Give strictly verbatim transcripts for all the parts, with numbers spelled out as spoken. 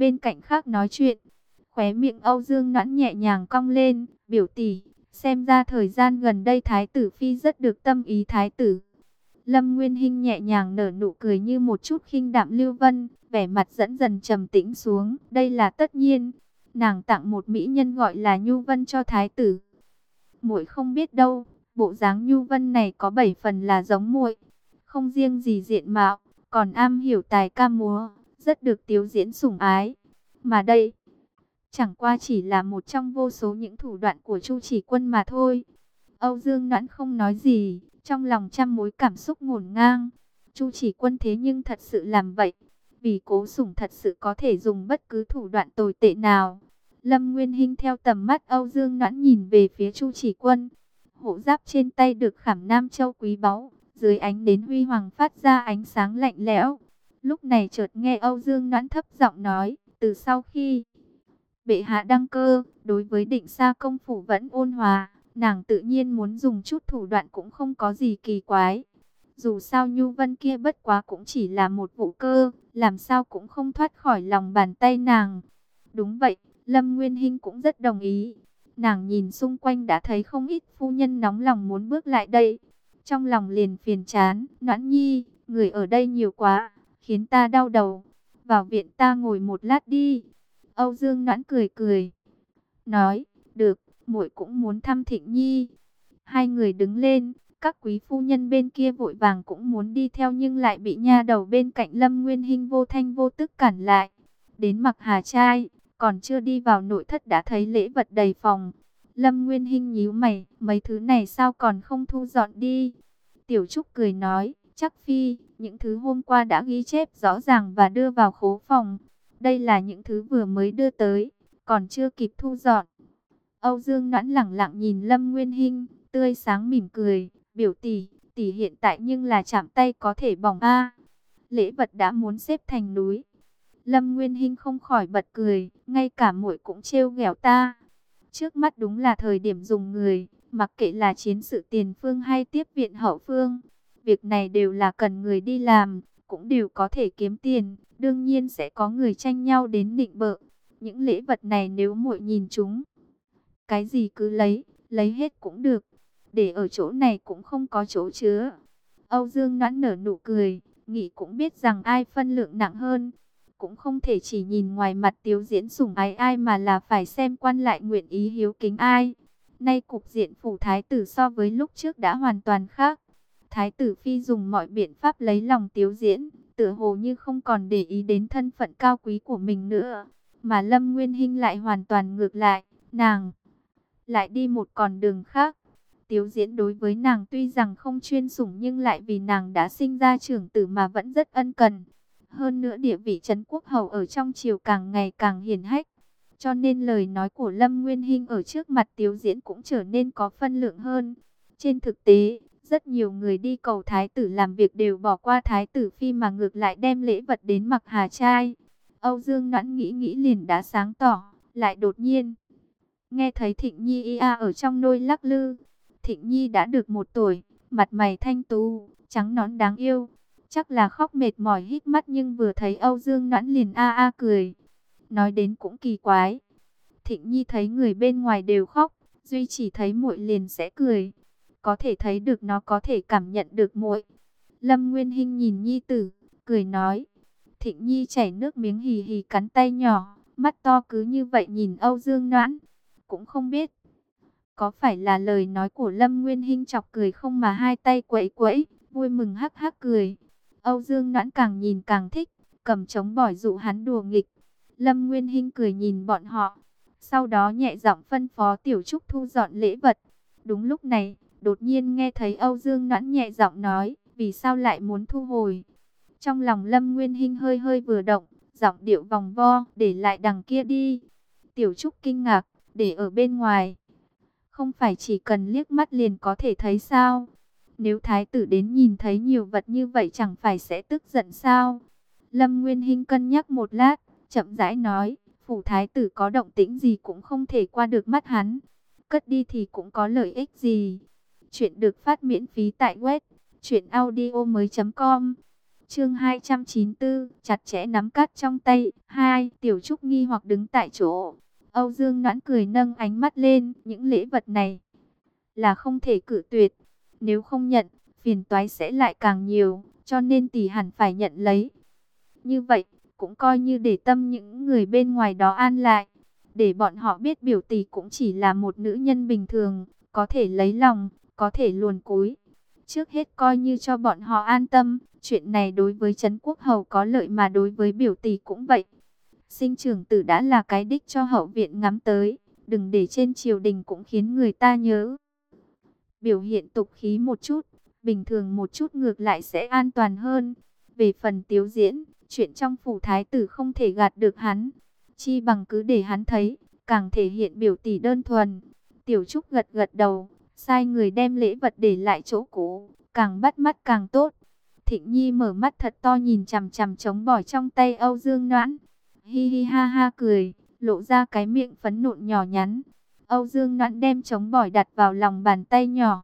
bên cạnh khác nói chuyện. Khóe miệng Âu Dương Noãn nhẹ nhàng cong lên, biểu tỷ, xem ra thời gian gần đây Thái tử Phi rất được tâm ý Thái tử. Lâm Nguyên Hinh nhẹ nhàng nở nụ cười như một chút khinh đạm lưu vân, vẻ mặt dẫn dần trầm tĩnh xuống. Đây là tất nhiên, nàng tặng một mỹ nhân gọi là Nhu Vân cho Thái tử. Muội không biết đâu, bộ dáng Nhu Vân này có bảy phần là giống muội, không riêng gì diện mạo, còn am hiểu tài ca múa, rất được Tiếu Diễn sủng ái. Mà đây chẳng qua chỉ là một trong vô số những thủ đoạn của Chu Chỉ Quân mà thôi. Âu Dương Noãn không nói gì, trong lòng trăm mối cảm xúc ngổn ngang. Chu Chỉ Quân thế nhưng thật sự làm vậy, vì cố sủng thật sự có thể dùng bất cứ thủ đoạn tồi tệ nào. Lâm Nguyên Hinh theo tầm mắt Âu Dương Noãn nhìn về phía Chu Chỉ Quân. Hộ giáp trên tay được khảm nam châu quý báu, dưới ánh nến huy hoàng phát ra ánh sáng lạnh lẽo. Lúc này chợt nghe Âu Dương Noãn thấp giọng nói, từ sau khi bệ hạ đăng cơ, đối với Định Sa công phủ vẫn ôn hòa, nàng tự nhiên muốn dùng chút thủ đoạn cũng không có gì kỳ quái. Dù sao Nhu Vân kia bất quá cũng chỉ là một vụ cơ, làm sao cũng không thoát khỏi lòng bàn tay nàng. Đúng vậy, Lâm Nguyên Hinh cũng rất đồng ý. Nàng nhìn xung quanh đã thấy không ít phu nhân nóng lòng muốn bước lại đây. Trong lòng liền phiền chán, Noãn Nhi, người ở đây nhiều quá, khiến ta đau đầu. Vào viện ta ngồi một lát đi. Âu Dương Noãn cười cười, nói, được, muội cũng muốn thăm Thịnh Nhi. Hai người đứng lên, các quý phu nhân bên kia vội vàng cũng muốn đi theo nhưng lại bị nha đầu bên cạnh Lâm Nguyên Hinh vô thanh vô tức cản lại. Đến Mặc Hà trai, còn chưa đi vào nội thất đã thấy lễ vật đầy phòng. Lâm Nguyên Hinh nhíu mày, mấy thứ này sao còn không thu dọn đi? Tiểu Trúc cười nói, chắc phi, những thứ hôm qua đã ghi chép rõ ràng và đưa vào khố phòng. Đây là những thứ vừa mới đưa tới, còn chưa kịp thu dọn. Âu Dương Noãn lẳng lặng nhìn Lâm Nguyên Hinh, tươi sáng mỉm cười, biểu tỷ, tỷ hiện tại nhưng là chạm tay có thể bỏng a. Lễ vật đã muốn xếp thành núi. Lâm Nguyên Hinh không khỏi bật cười, ngay cả muội cũng trêu ghẹo ta. Trước mắt đúng là thời điểm dùng người, mặc kệ là chiến sự tiền phương hay tiếp viện hậu phương, việc này đều là cần người đi làm, cũng đều có thể kiếm tiền, đương nhiên sẽ có người tranh nhau đến nịnh bợ. Những lễ vật này nếu muội nhìn chúng, cái gì cứ lấy, lấy hết cũng được, để ở chỗ này cũng không có chỗ chứa. Âu Dương Noãn nở nụ cười, nghĩ cũng biết rằng ai phân lượng nặng hơn. Cũng không thể chỉ nhìn ngoài mặt Tiếu Diễn sủng ái ai mà là phải xem quan lại nguyện ý hiếu kính ai. Nay cục diện phủ thái tử so với lúc trước đã hoàn toàn khác. Thái tử Phi dùng mọi biện pháp lấy lòng Tiếu Diễn, tựa hồ như không còn để ý đến thân phận cao quý của mình nữa. Mà Lâm Nguyên Hinh lại hoàn toàn ngược lại, nàng lại đi một con đường khác. Tiếu Diễn đối với nàng tuy rằng không chuyên sủng nhưng lại vì nàng đã sinh ra trưởng tử mà vẫn rất ân cần. Hơn nữa địa vị trấn quốc hầu ở trong triều càng ngày càng hiển hách. Cho nên lời nói của Lâm Nguyên Hinh ở trước mặt Tiếu Diễn cũng trở nên có phân lượng hơn. Trên thực tế, rất nhiều người đi cầu thái tử làm việc đều bỏ qua thái tử Phi mà ngược lại đem lễ vật đến Mặc Hà trai. Âu Dương Noãn nghĩ nghĩ liền đã sáng tỏ, lại đột nhiên nghe thấy Thịnh Nhi ia ở trong nôi lắc lư. Thịnh Nhi đã được một tuổi, mặt mày thanh tú, trắng nõn đáng yêu. Chắc là khóc mệt mỏi hít mắt nhưng vừa thấy Âu Dương Noãn liền a a cười. Nói đến cũng kỳ quái. Thịnh Nhi thấy người bên ngoài đều khóc, duy chỉ thấy muội liền sẽ cười. Có thể thấy được nó có thể cảm nhận được muội. Lâm Nguyên Hinh nhìn Nhi tử, cười nói. Thịnh Nhi chảy nước miếng hì hì cắn tay nhỏ, mắt to cứ như vậy nhìn Âu Dương Noãn. Cũng không biết có phải là lời nói của Lâm Nguyên Hinh chọc cười không mà hai tay quẫy quẫy, vui mừng hắc hắc cười. Âu Dương Noãn càng nhìn càng thích, cầm trống bỏi dụ hắn đùa nghịch. Lâm Nguyên Hinh cười nhìn bọn họ, sau đó nhẹ giọng phân phó Tiểu Trúc thu dọn lễ vật. Đúng lúc này, đột nhiên nghe thấy Âu Dương Noãn nhẹ giọng nói, vì sao lại muốn thu hồi. Trong lòng Lâm Nguyên Hinh hơi hơi vừa động, giọng điệu vòng vo, để lại đằng kia đi. Tiểu Trúc kinh ngạc, để ở bên ngoài. Không phải chỉ cần liếc mắt liền có thể thấy sao? Nếu thái tử đến nhìn thấy nhiều vật như vậy chẳng phải sẽ tức giận sao? Lâm Nguyên Hinh cân nhắc một lát, chậm rãi nói, phủ thái tử có động tĩnh gì cũng không thể qua được mắt hắn. Cất đi thì cũng có lợi ích gì? Chuyện được phát miễn phí tại web truyện audio mới chấm com. Chương hai trăm chín mươi tư, chặt chẽ nắm cát trong tay. Hai, Tiểu Trúc nghi hoặc đứng tại chỗ. Âu Dương Noãn cười nâng ánh mắt lên, những lễ vật này là không thể cự tuyệt. Nếu không nhận, phiền toái sẽ lại càng nhiều, cho nên tỷ hẳn phải nhận lấy. Như vậy, cũng coi như để tâm những người bên ngoài đó an lại. Để bọn họ biết biểu tỷ cũng chỉ là một nữ nhân bình thường, có thể lấy lòng, có thể luồn cúi. Trước hết coi như cho bọn họ an tâm, chuyện này đối với Trấn Quốc Hầu có lợi mà đối với biểu tỷ cũng vậy. Sinh trưởng tử đã là cái đích cho hậu viện ngắm tới, đừng để trên triều đình cũng khiến người ta nhớ. Biểu hiện tục khí một chút, bình thường một chút ngược lại sẽ an toàn hơn. Về phần Tiếu Diễn, chuyện trong phủ thái tử không thể gạt được hắn, chi bằng cứ để hắn thấy, càng thể hiện biểu tỷ đơn thuần. Tiểu Trúc gật gật đầu, sai người đem lễ vật để lại chỗ cũ, càng bắt mắt càng tốt. Thịnh Nhi mở mắt thật to nhìn chằm chằm trống bỏi trong tay Âu Dương Noãn, hi hi ha ha cười, lộ ra cái miệng phấn nộn nhỏ nhắn. Âu Dương Noãn đem trống bỏi đặt vào lòng bàn tay nhỏ.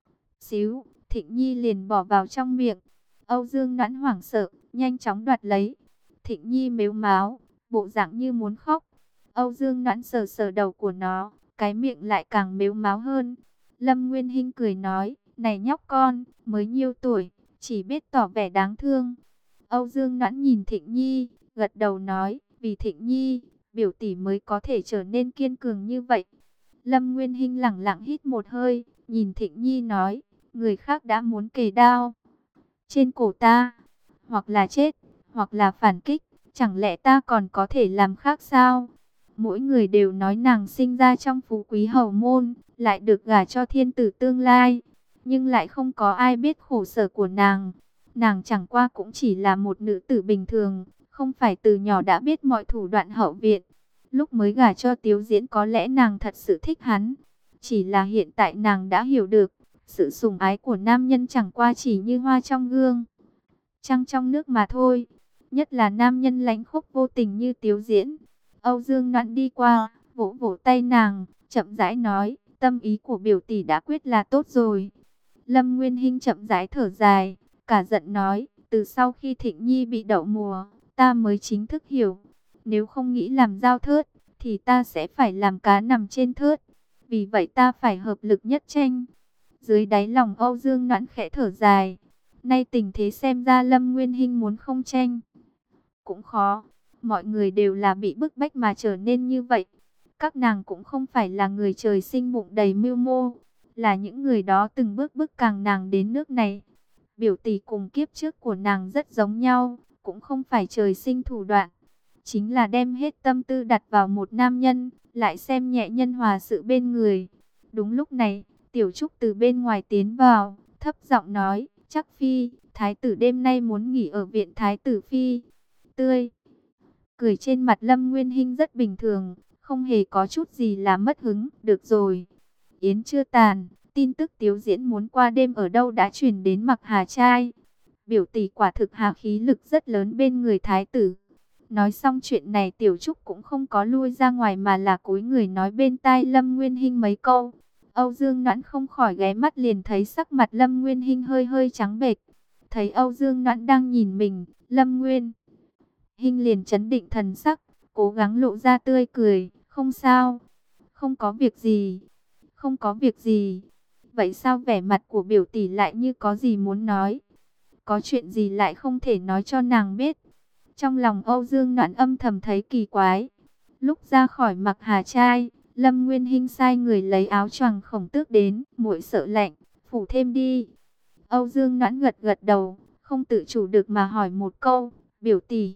Xíu, Thịnh Nhi liền bỏ vào trong miệng. Âu Dương Noãn hoảng sợ, nhanh chóng đoạt lấy. Thịnh Nhi mếu máo, bộ dạng như muốn khóc. Âu Dương Noãn sờ sờ đầu của nó, cái miệng lại càng mếu máo hơn. Lâm Nguyên Hinh cười nói, này nhóc con, mới nhiêu tuổi, chỉ biết tỏ vẻ đáng thương. Âu Dương Noãn nhìn Thịnh Nhi, gật đầu nói, vì Thịnh Nhi, biểu tỷ mới có thể trở nên kiên cường như vậy. Lâm Nguyên Hinh lẳng lặng hít một hơi, nhìn Thịnh Nhi nói, người khác đã muốn kề đao trên cổ ta, hoặc là chết, hoặc là phản kích, chẳng lẽ ta còn có thể làm khác sao? Mỗi người đều nói nàng sinh ra trong phú quý hầu môn, lại được gả cho thiên tử tương lai, nhưng lại không có ai biết khổ sở của nàng. Nàng chẳng qua cũng chỉ là một nữ tử bình thường, không phải từ nhỏ đã biết mọi thủ đoạn hậu viện. Lúc mới gả cho Tiếu Diễn có lẽ nàng thật sự thích hắn, chỉ là hiện tại nàng đã hiểu được, sự sủng ái của nam nhân chẳng qua chỉ như hoa trong gương, trăng trong nước mà thôi. Nhất là nam nhân lãnh khốc vô tình như Tiếu Diễn. Âu Dương Noãn đi qua, vỗ vỗ tay nàng, chậm rãi nói, tâm ý của biểu tỷ đã quyết là tốt rồi. Lâm Nguyên Hinh chậm rãi thở dài, cả giận nói, từ sau khi Thịnh Nhi bị đậu mùa, ta mới chính thức hiểu, nếu không nghĩ làm dao thớt, thì ta sẽ phải làm cá nằm trên thớt. Vì vậy ta phải hợp lực nhất tranh. Dưới đáy lòng Âu Dương Noãn khẽ thở dài. Nay tình thế xem ra Lâm Nguyên Hinh muốn không tranh cũng khó. Mọi người đều là bị bức bách mà trở nên như vậy. Các nàng cũng không phải là người trời sinh bụng đầy mưu mô, là những người đó từng bước bước càng nàng đến nước này. Biểu tỷ cùng kiếp trước của nàng rất giống nhau, cũng không phải trời sinh thủ đoạn, chính là đem hết tâm tư đặt vào một nam nhân, lại xem nhẹ nhân hòa sự bên người. Đúng lúc này, Tiểu Trúc từ bên ngoài tiến vào, thấp giọng nói, chắc phi, thái tử đêm nay muốn nghỉ ở viện thái tử phi. Tươi cười trên mặt Lâm Nguyên Hinh rất bình thường, không hề có chút gì là mất hứng. Được rồi, yến chưa tàn, tin tức Tiếu Diễn muốn qua đêm ở đâu đã truyền đến Mặc Hà trai. Biểu tỷ quả thực hà khí lực rất lớn bên người thái tử. Nói xong chuyện này, Tiểu Trúc cũng không có lui ra ngoài mà là cúi người nói bên tai Lâm Nguyên Hinh mấy câu. Âu Dương Noãn không khỏi ghé mắt liền thấy sắc mặt Lâm Nguyên Hinh hơi hơi trắng bệch. Thấy Âu Dương Noãn đang nhìn mình, Lâm Nguyên Hinh liền trấn định thần sắc, cố gắng lộ ra tươi cười, không sao, không có việc gì, không có việc gì. Vậy sao vẻ mặt của biểu tỷ lại như có gì muốn nói? Có chuyện gì lại không thể nói cho nàng biết? Trong lòng Âu Dương Noãn âm thầm thấy kỳ quái. Lúc ra khỏi Mặc Hà trai, Lâm Nguyên Hinh sai người lấy áo choàng Khổng Tước đến, muội sợ lạnh, phủ thêm đi. Âu Dương Noãn gật gật đầu, không tự chủ được mà hỏi một câu, biểu tỷ,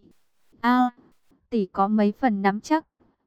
a, tỷ có mấy phần nắm chắc?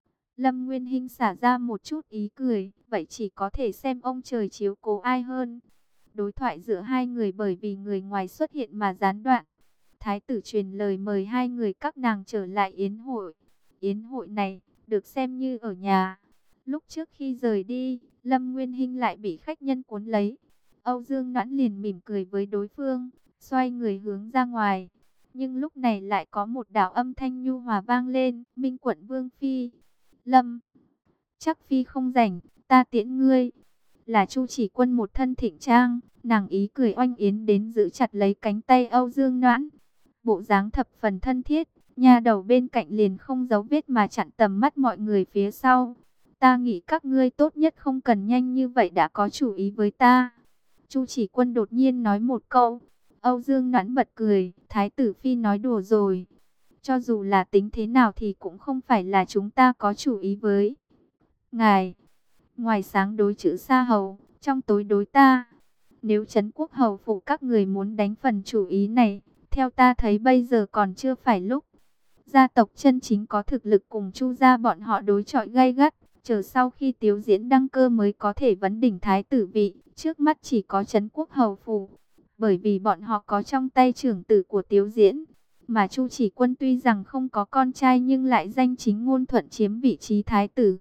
Lâm Nguyên Hinh xả ra một chút ý cười, vậy chỉ có thể xem ông trời chiếu cố ai hơn. Đối thoại giữa hai người bởi vì người ngoài xuất hiện mà gián đoạn. Thái tử truyền lời mời hai người các nàng trở lại yến hội. Yến hội này được xem như ở nhà. Lúc trước khi rời đi, Lâm Nguyên Hinh lại bị khách nhân cuốn lấy. Âu Dương Noãn liền mỉm cười với đối phương, xoay người hướng ra ngoài. Nhưng lúc này lại có một đạo âm thanh nhu hòa vang lên, Minh Quận Vương Phi. Lâm, chắc Phi không rảnh, ta tiễn ngươi. Là Chu Chỉ Quân một thân thịnh trang, nàng ý cười oanh yến đến giữ chặt lấy cánh tay Âu Dương Noãn. bộ dáng thập phần thân thiết. Nha đầu bên cạnh liền không giấu vết mà chặn tầm mắt mọi người phía sau. Ta nghĩ các ngươi tốt nhất không cần nhanh như vậy đã có chủ ý với ta. Chu Chỉ Quân đột nhiên nói một câu. Âu Dương Noãn bật cười, Thái tử phi nói đùa rồi. Cho dù là tính thế nào thì cũng không phải là chúng ta có chủ ý với ngài. Ngoài sáng đối chữ Sa Hầu, trong tối đối ta. Nếu Trấn Quốc hầu phủ các người muốn đánh phần chủ ý này, theo ta thấy bây giờ còn chưa phải lúc. Gia tộc chân chính có thực lực cùng Chu gia bọn họ đối chọi gay gắt, chờ sau khi Tiếu Diễn đăng cơ mới có thể vấn đỉnh thái tử vị, trước mắt chỉ có Trấn Quốc hầu phủ, bởi vì bọn họ có trong tay trưởng tử của Tiếu Diễn, mà Chu Chỉ Quân tuy rằng không có con trai nhưng lại danh chính ngôn thuận chiếm vị trí thái tử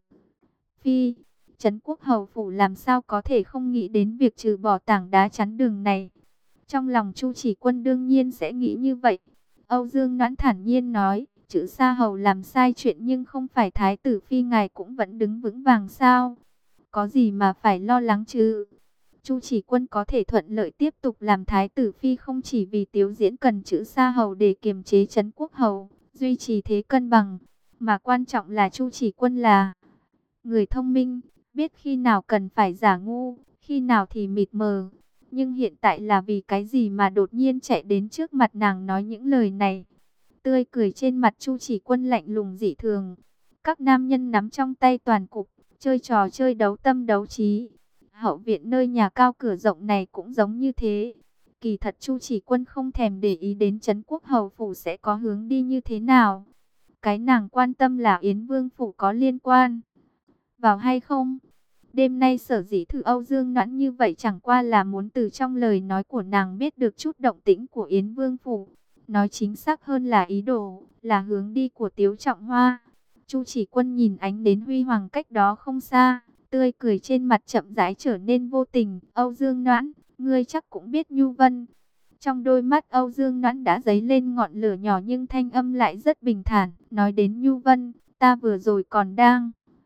phi. Trấn Quốc hầu phủ làm sao có thể không nghĩ đến việc trừ bỏ tảng đá chắn đường này. Trong lòng Chu Chỉ Quân đương nhiên sẽ nghĩ như vậy. Âu Dương Noãn thản nhiên nói, chữ Sa Hầu làm sai chuyện nhưng không phải thái tử phi ngài cũng vẫn đứng vững vàng sao? Có gì mà phải lo lắng chứ? Chu Chỉ Quân có thể thuận lợi tiếp tục làm thái tử phi không chỉ vì Tiếu Diễn cần chữ Sa Hầu để kiềm chế Trấn Quốc hầu, duy trì thế cân bằng, mà quan trọng là Chu Chỉ Quân là người thông minh, biết khi nào cần phải giả ngu, khi nào thì mịt mờ. Nhưng hiện tại là vì cái gì mà đột nhiên chạy đến trước mặt nàng nói những lời này? Tươi cười trên mặt Chu Chỉ Quân lạnh lùng dị thường. Các nam nhân nắm trong tay toàn cục, chơi trò chơi đấu tâm đấu trí. Hậu viện nơi nhà cao cửa rộng này cũng giống như thế. Kỳ thật Chu Chỉ Quân không thèm để ý đến Trấn Quốc hầu phủ sẽ có hướng đi như thế nào. Cái nàng quan tâm là Yến Vương phủ có liên quan vào hay không. Đêm nay sở dĩ thử Âu Dương Noãn như vậy chẳng qua là muốn từ trong lời nói của nàng biết được chút động tĩnh của Yến Vương phủ. Nói chính xác hơn là ý đồ, là hướng đi của Tiếu Trọng Hoa. Chu Chỉ Quân nhìn ánh đến huy hoàng cách đó không xa, tươi cười trên mặt chậm rãi trở nên vô tình. Âu Dương Noãn, ngươi chắc cũng biết Nhu Vân. Trong đôi mắt Âu Dương Noãn đã dấy lên ngọn lửa nhỏ nhưng thanh âm lại rất bình thản. Nói đến Nhu Vân, ta vừa rồi còn đang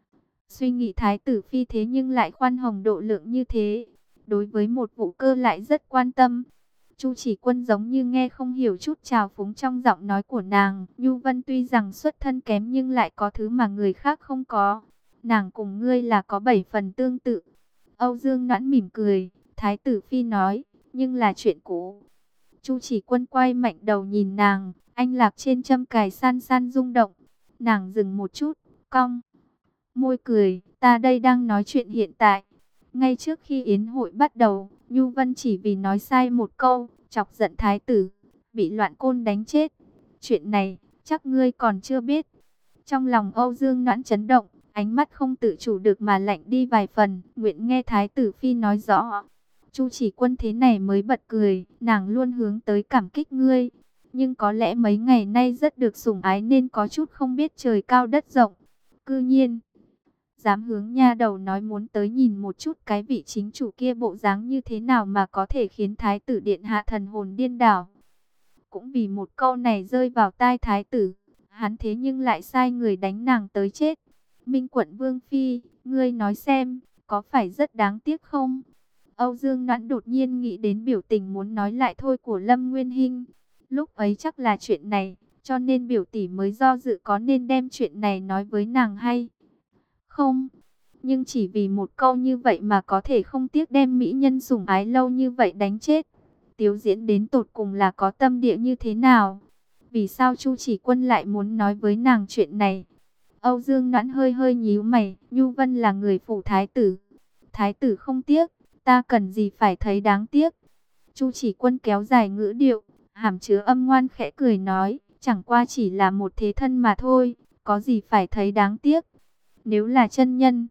suy nghĩ thái tử phi thế nhưng lại khoan hồng độ lượng như thế. Đối với một vụ cơ lại rất quan tâm. Chu Chỉ Quân giống như nghe không hiểu chút trào phúng trong giọng nói của nàng. Nhu Vân tuy rằng xuất thân kém nhưng lại có thứ mà người khác không có. Nàng cùng ngươi là có bảy phần tương tự. Âu Dương Noãn mỉm cười. Thái tử phi nói, nhưng là chuyện cũ. Chu Chỉ Quân quay mạnh đầu nhìn nàng. Anh lạc trên châm cài san san rung động. Nàng dừng một chút, cong môi cười, ta đây đang nói chuyện hiện tại. Ngay trước khi yến hội bắt đầu, Nhu Vân chỉ vì nói sai một câu, chọc giận thái tử, bị Loạn Côn đánh chết. Chuyện này, chắc ngươi còn chưa biết. Trong lòng Âu Dương Noãn chấn động, ánh mắt không tự chủ được mà lạnh đi vài phần, nguyện nghe thái tử phi nói rõ. Chu Chỉ Quân thế này mới bật cười, nàng luôn hướng tới cảm kích ngươi. Nhưng có lẽ mấy ngày nay rất được sủng ái nên có chút không biết trời cao đất rộng. Cư nhiên dám hướng nha đầu nói muốn tới nhìn một chút cái vị chính chủ kia bộ dáng như thế nào mà có thể khiến thái tử điện hạ thần hồn điên đảo. Cũng vì một câu này rơi vào tai thái tử, hắn thế nhưng lại sai người đánh nàng tới chết. Minh Quận Vương Phi, ngươi nói xem, có phải rất đáng tiếc không? Âu Dương Noãn đột nhiên nghĩ đến biểu tình muốn nói lại thôi của Lâm Nguyên Hinh. Lúc ấy chắc là chuyện này, cho nên biểu tỷ mới do dự có nên đem chuyện này nói với nàng hay không. Nhưng chỉ vì một câu như vậy mà có thể không tiếc đem mỹ nhân sủng ái lâu như vậy đánh chết. Tiếu Diễn đến tột cùng là có tâm địa như thế nào? Vì sao Chu Chỉ Quân lại muốn nói với nàng chuyện này? Âu Dương Noãn hơi hơi nhíu mày. Nhu Vân là người phủ thái tử. Thái tử không tiếc, ta cần gì phải thấy đáng tiếc? Chu Chỉ Quân kéo dài ngữ điệu, hàm chứa âm ngoan khẽ cười nói, chẳng qua chỉ là một thế thân mà thôi, có gì phải thấy đáng tiếc? Nếu là chân nhân,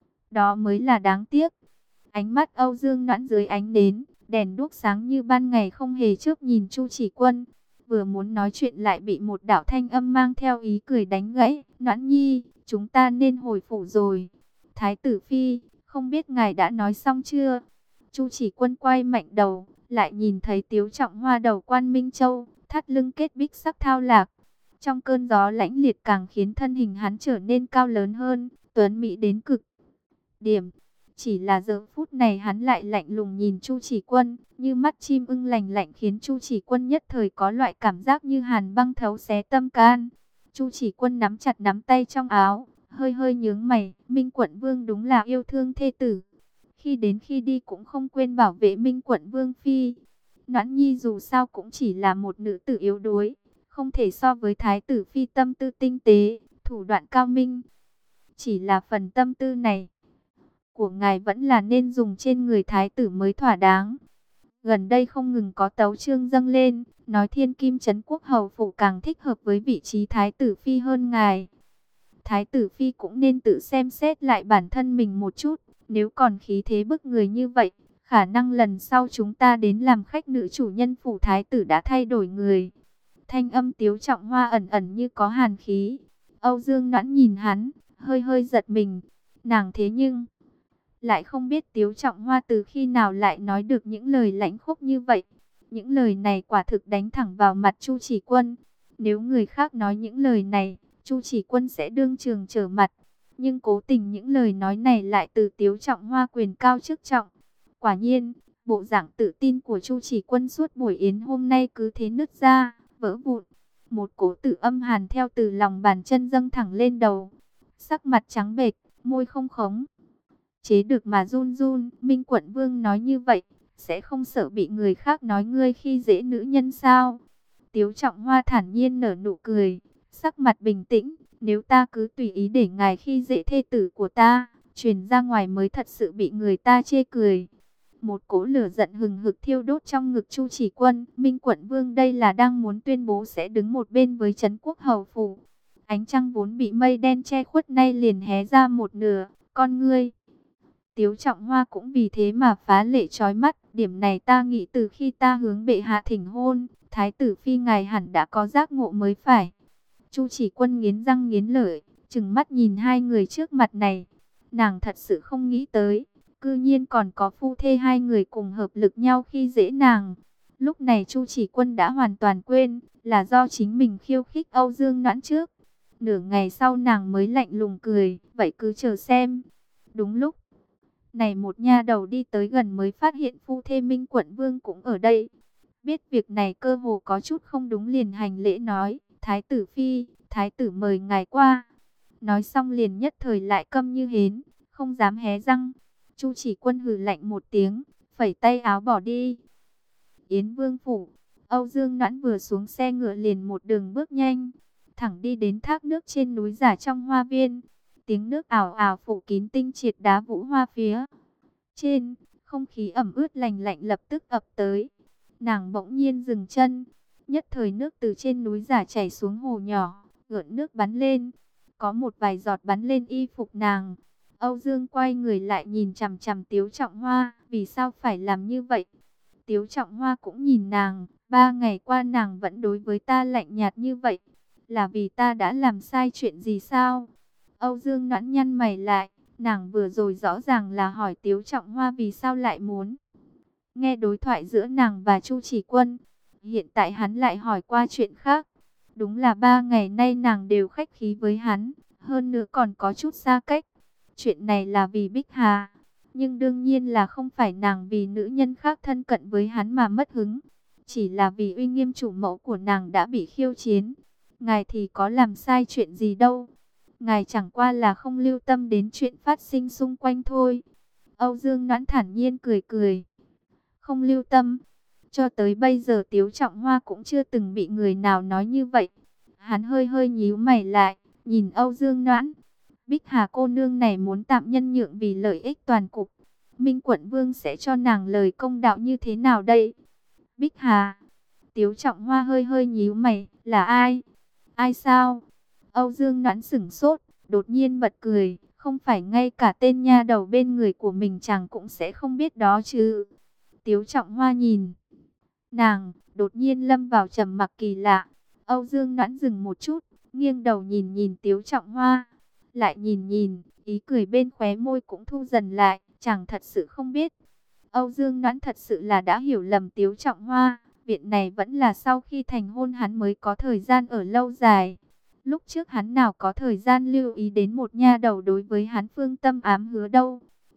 đó mới là đáng tiếc. Ánh mắt Âu Dương Noãn dưới ánh nến, đèn đuốc sáng như ban ngày không hề chớp nhìn Chu Chỉ Quân. Vừa muốn nói chuyện lại bị một đạo thanh âm mang theo ý cười đánh gãy. Noãn nhi, chúng ta nên hồi phủ rồi. Thái tử phi, không biết ngài đã nói xong chưa? Chu Chỉ Quân quay mạnh đầu, lại nhìn thấy Tiếu Trọng Hoa đầu quan Minh Châu, thắt lưng kết bích sắc thao lạc. Trong cơn gió lãnh liệt càng khiến thân hình hắn trở nên cao lớn hơn, tuấn mỹ đến cực điểm. Chỉ là giờ phút này hắn lại lạnh lùng nhìn Chu Chỉ Quân, như mắt chim ưng lành lạnh, khiến Chu Chỉ Quân nhất thời có loại cảm giác như hàn băng thấu xé tâm can. Chu Chỉ Quân nắm chặt nắm tay trong áo, hơi hơi nhướng mày, Minh Quận Vương đúng là yêu thương thê tử. Khi đến khi đi cũng không quên bảo vệ Minh Quận Vương phi. Noãn Nhi dù sao cũng chỉ là một nữ tử yếu đuối, không thể so với thái tử phi tâm tư tinh tế, thủ đoạn cao minh. Chỉ là phần tâm tư này của ngài vẫn là nên dùng trên người thái tử mới thỏa đáng. Gần đây không ngừng có tấu chương dâng lên, nói thiên kim trấn quốc hầu phủ càng thích hợp với vị trí thái tử phi hơn ngài. Thái tử phi cũng nên tự xem xét lại bản thân mình một chút, nếu còn khí thế bức người như vậy, khả năng lần sau chúng ta đến làm khách nữ chủ nhân phủ thái tử đã thay đổi người. Thanh âm Tiếu Trọng Hoa ẩn ẩn như có hàn khí. Âu Dương Noãn nhìn hắn, hơi hơi giật mình. Nàng thế nhưng lại không biết Tiếu Trọng Hoa từ khi nào lại nói được những lời lãnh khốc như vậy. Những lời này quả thực đánh thẳng vào mặt Chu Chỉ Quân. Nếu người khác nói những lời này, Chu Chỉ Quân sẽ đương trường trở mặt. Nhưng cố tình những lời nói này lại từ Tiếu Trọng Hoa quyền cao chức trọng. Quả nhiên, bộ dạng tự tin của Chu Chỉ Quân suốt buổi yến hôm nay cứ thế nứt ra, vỡ vụn. Một cỗ tử âm hàn theo từ lòng bàn chân dâng thẳng lên đầu. Sắc mặt trắng bệch, môi không khống chế được mà run run. Minh Quận Vương nói như vậy, sẽ không sợ bị người khác nói ngươi khi dễ nữ nhân sao? Tiếu Trọng Hoa thản nhiên nở nụ cười, sắc mặt bình tĩnh. Nếu ta cứ tùy ý để ngài khi dễ thê tử của ta, truyền ra ngoài mới thật sự bị người ta chê cười. Một cỗ lửa giận hừng hực thiêu đốt trong ngực Chu Chỉ Quân. Minh Quận Vương đây là đang muốn tuyên bố sẽ đứng một bên với trấn quốc hầu phủ. Ánh trăng vốn bị mây đen che khuất nay liền hé ra một nửa, con ngươi Tiếu Trọng Hoa cũng vì thế mà phá lệ chói mắt. Điểm này ta nghĩ từ khi ta hướng bệ hạ thỉnh hôn, thái tử phi ngài hẳn đã có giác ngộ mới phải. Chu Chỉ Quân nghiến răng nghiến lợi, trừng mắt nhìn hai người trước mặt này. Nàng thật sự không nghĩ tới, cư nhiên còn có phu thê hai người cùng hợp lực nhau khi dễ nàng. Lúc này Chu Chỉ Quân đã hoàn toàn quên, là do chính mình khiêu khích Âu Dương Noãn trước. Nửa ngày sau nàng mới lạnh lùng cười, vậy cứ chờ xem. Đúng lúc này một nha đầu đi tới gần mới phát hiện phu thê Minh Quận Vương cũng ở đây. Biết việc này cơ hồ có chút không đúng liền hành lễ nói, thái tử phi, thái tử mời ngài qua. Nói xong liền nhất thời lại câm như hến, không dám hé răng. Chu Chỉ Quân hừ lạnh một tiếng, phẩy tay áo bỏ đi. Yến Vương phủ, Âu Dương Noãn vừa xuống xe ngựa liền một đường bước nhanh, thẳng đi đến thác nước trên núi giả trong hoa viên. Tiếng nước ảo ảo phủ kín tinh triệt đá vũ hoa phía trên, không khí ẩm ướt lành lạnh lập tức ập tới. Nàng bỗng nhiên dừng chân, nhất thời nước từ trên núi giả chảy xuống hồ nhỏ, gợn nước bắn lên, có một vài giọt bắn lên y phục nàng. Âu Dương quay người lại nhìn chằm chằm Tiếu Trọng Hoa, vì sao phải làm như vậy? Tiếu Trọng Hoa cũng nhìn nàng, ba ngày qua nàng vẫn đối với ta lạnh nhạt như vậy, là vì ta đã làm sai chuyện gì sao? Âu Dương Noãn nhăn mày lại, nàng vừa rồi rõ ràng là hỏi Tiếu Trọng Hoa vì sao lại muốn nghe đối thoại giữa nàng và Chu Chỉ Quân. Hiện tại hắn lại hỏi qua chuyện khác. Đúng là ba ngày nay nàng đều khách khí với hắn, hơn nữa còn có chút xa cách. Chuyện này là vì Bích Hà, nhưng đương nhiên là không phải nàng vì nữ nhân khác thân cận với hắn mà mất hứng. Chỉ là vì uy nghiêm chủ mẫu của nàng đã bị khiêu chiến. Ngài thì có làm sai chuyện gì đâu. Ngài chẳng qua là không lưu tâm đến chuyện phát sinh xung quanh thôi. Âu Dương Noãn thản nhiên cười cười. Không lưu tâm. Cho tới bây giờ Tiếu Trọng Hoa cũng chưa từng bị người nào nói như vậy. Hắn hơi hơi nhíu mày lại, nhìn Âu Dương Noãn. Bích Hà cô nương này muốn tạm nhân nhượng vì lợi ích toàn cục. Minh Quận Vương sẽ cho nàng lời công đạo như thế nào đây? Bích Hà. Tiếu Trọng Hoa hơi hơi nhíu mày, là ai? Ai sao? Âu Dương Noãn sửng sốt, đột nhiên bật cười, không phải ngay cả tên nha đầu bên người của mình chàng cũng sẽ không biết đó chứ. Tiếu Trọng Hoa nhìn nàng, đột nhiên lâm vào trầm mặc kỳ lạ. Âu Dương Noãn dừng một chút, nghiêng đầu nhìn nhìn Tiếu Trọng Hoa, lại nhìn nhìn, ý cười bên khóe môi cũng thu dần lại, chàng thật sự không biết. Âu Dương Noãn thật sự là đã hiểu lầm Tiếu Trọng Hoa, viện này vẫn là sau khi thành hôn hắn mới có thời gian ở lâu dài. Lúc trước hắn nào có thời gian lưu ý đến một nha đầu đối với hắn phương tâm ám hứa đâu.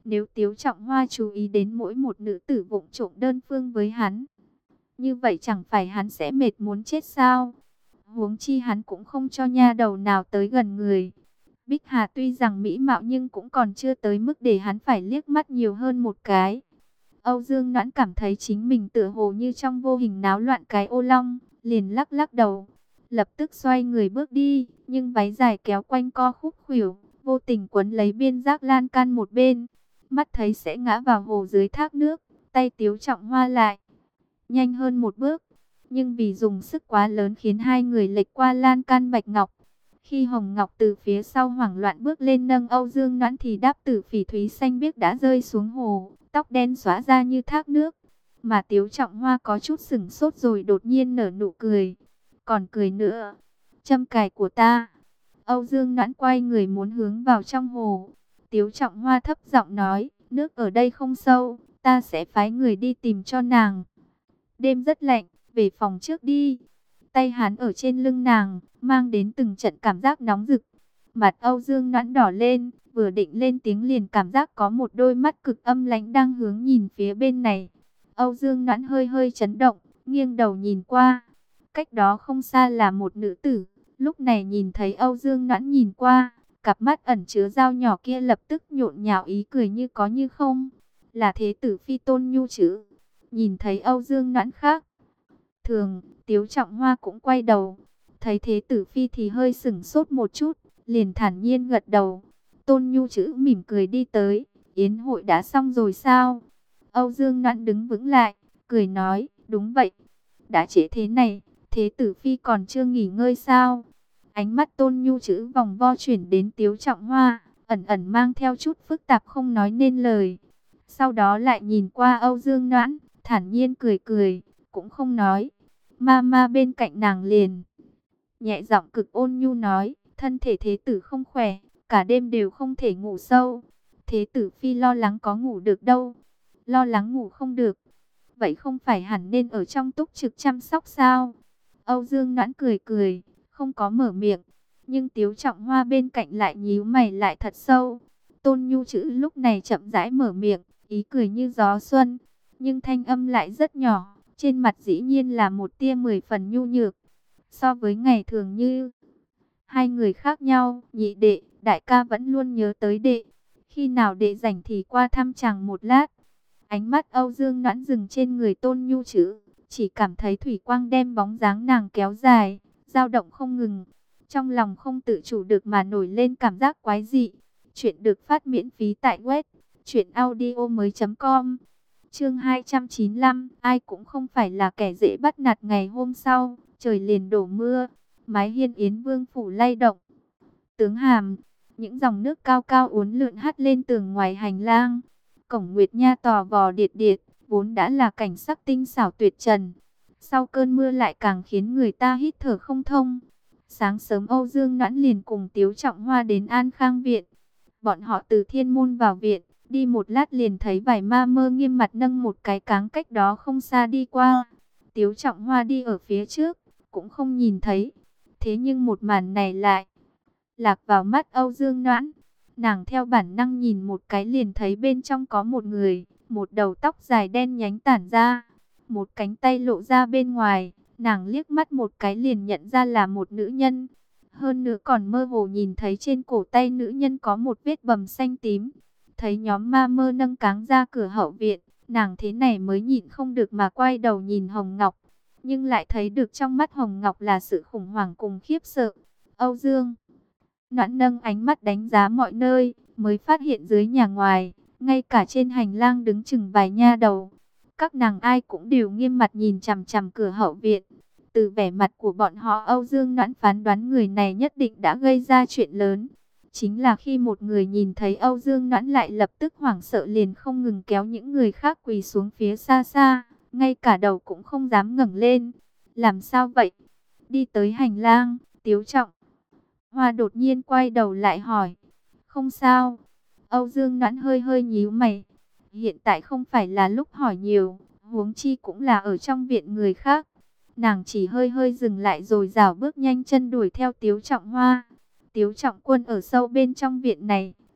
Nếu Tiếu Trọng Hoa chú ý đến mỗi một nữ tử vụng trộm đơn phương với hắn, như vậy chẳng phải hắn sẽ mệt muốn chết sao? Huống chi hắn cũng không cho nha đầu nào tới gần người. Bích Hà tuy rằng mỹ mạo nhưng cũng còn chưa tới mức để hắn phải liếc mắt nhiều hơn một cái. Âu Dương Noãn cảm thấy chính mình tựa hồ như trong vô hình náo loạn cái ô long, liền lắc lắc đầu, lập tức xoay người bước đi, nhưng váy dài kéo quanh co khúc khuỷu, vô tình quấn lấy biên giác lan can một bên, mắt thấy sẽ ngã vào hồ dưới thác nước, tay Tiếu Trọng Hoa lại nhanh hơn một bước, nhưng vì dùng sức quá lớn khiến hai người lệch qua lan can bạch ngọc. Khi Hồng Ngọc từ phía sau hoảng loạn bước lên nâng Âu Dương Noãn thì đáp tử phỉ thúy xanh biếc đã rơi xuống hồ, tóc đen xóa ra như thác nước. Mà Tiếu Trọng Hoa có chút sửng sốt rồi đột nhiên nở nụ cười. Còn cười nữa, châm cài của ta. Âu Dương Noãn quay người muốn hướng vào trong hồ. Tiếu Trọng Hoa thấp giọng nói, nước ở đây không sâu, ta sẽ phái người đi tìm cho nàng. Đêm rất lạnh, về phòng trước đi. Tay hắn ở trên lưng nàng, mang đến từng trận cảm giác nóng rực. Mặt Âu Dương Noãn đỏ lên, vừa định lên tiếng liền cảm giác có một đôi mắt cực âm lãnh đang hướng nhìn phía bên này. Âu Dương Noãn hơi hơi chấn động, nghiêng đầu nhìn qua. Cách đó không xa là một nữ tử. Lúc này nhìn thấy Âu Dương Noãn nhìn qua, cặp mắt ẩn chứa dao nhỏ kia lập tức nhộn nhạo ý cười như có như không. Là thế tử phi Tôn Nhu chứ? Nhìn thấy Âu Dương Noãn khác thường, Tiếu Trọng Hoa cũng quay đầu. Thấy thế tử phi thì hơi sửng sốt một chút, liền thản nhiên gật đầu. Tôn Nhu chữ mỉm cười đi tới. Yến hội đã xong rồi sao? Âu Dương Noãn đứng vững lại, cười nói, đúng vậy. Đã trễ thế này, thế tử phi còn chưa nghỉ ngơi sao? Ánh mắt Tôn Nhu chữ vòng vo chuyển đến Tiếu Trọng Hoa, ẩn ẩn mang theo chút phức tạp không nói nên lời. Sau đó lại nhìn qua Âu Dương Noãn, thản nhiên cười cười, cũng không nói. Ma ma bên cạnh nàng liền nhẹ giọng cực ôn nhu nói, thân thể thế tử không khỏe, cả đêm đều không thể ngủ sâu. Thế tử phi lo lắng có ngủ được đâu. Lo lắng ngủ không được, vậy không phải hẳn nên ở trong túc trực chăm sóc sao? Âu Dương Noãn cười cười, không có mở miệng, nhưng Tiếu Trọng Hoa bên cạnh lại nhíu mày lại thật sâu. Tôn Nhu chữ lúc này chậm rãi mở miệng, ý cười như gió xuân, nhưng thanh âm lại rất nhỏ, trên mặt dĩ nhiên là một tia mười phần nhu nhược. So với ngày thường như hai người khác nhau, nhị đệ, đại ca vẫn luôn nhớ tới đệ. Khi nào đệ rảnh thì qua thăm chàng một lát. Ánh mắt Âu Dương Noãn dừng trên người Tôn Nhu chữ, chỉ cảm thấy thủy quang đem bóng dáng nàng kéo dài, dao động không ngừng. Trong lòng không tự chủ được mà nổi lên cảm giác quái dị. Chuyện được phát miễn phí tại web truyện audio mới chấm com. Chương hai trăm chín mươi lăm, ai cũng không phải là kẻ dễ bắt nạt. Ngày hôm sau, trời liền đổ mưa, mái hiên Yến Vương phủ lay động. Tướng Hàm, những dòng nước cao cao uốn lượn hắt lên tường ngoài hành lang. Cổng Nguyệt Nha tò vò điệt điệt, vốn đã là cảnh sắc tinh xảo tuyệt trần. Sau cơn mưa lại càng khiến người ta hít thở không thông. Sáng sớm Âu Dương Noãn liền cùng Tiếu Trọng Hoa đến An Khang Viện. Bọn họ từ thiên môn vào viện, đi một lát liền thấy vài ma mơ nghiêm mặt nâng một cái cáng cách đó không xa đi qua. Tiếu Trọng Hoa đi ở phía trước, cũng không nhìn thấy. Thế nhưng một màn này lại lạc vào mắt Âu Dương Noãn. Nàng theo bản năng nhìn một cái liền thấy bên trong có một người, một đầu tóc dài đen nhánh tản ra, một cánh tay lộ ra bên ngoài. Nàng liếc mắt một cái liền nhận ra là một nữ nhân. Hơn nữa còn mơ hồ nhìn thấy trên cổ tay nữ nhân có một vết bầm xanh tím. Thấy nhóm ma mơ nâng cáng ra cửa hậu viện, nàng thế này mới nhịn không được mà quay đầu nhìn Hồng Ngọc. Nhưng lại thấy được trong mắt Hồng Ngọc là sự khủng hoảng cùng khiếp sợ. Âu Dương Noãn nâng ánh mắt đánh giá mọi nơi, mới phát hiện dưới nhà ngoài, ngay cả trên hành lang đứng chừng vài nha đầu. Các nàng ai cũng đều nghiêm mặt nhìn chằm chằm cửa hậu viện. Từ vẻ mặt của bọn họ, Âu Dương Noãn phán đoán người này nhất định đã gây ra chuyện lớn. Chính là khi một người nhìn thấy Âu Dương Noãn lại lập tức hoảng sợ liền không ngừng kéo những người khác quỳ xuống phía xa xa, ngay cả đầu cũng không dám ngẩng lên. Làm sao vậy? Đi tới hành lang, Tiếu Trọng Hoa đột nhiên quay đầu lại hỏi. Không sao. Âu Dương Noãn hơi hơi nhíu mày. Hiện tại không phải là lúc hỏi nhiều, huống chi cũng là ở trong viện người khác. Nàng chỉ hơi hơi dừng lại rồi rảo bước nhanh chân đuổi theo Tiếu Trọng Hoa. Tiếu Trọng Quân ở sâu bên trong viện này,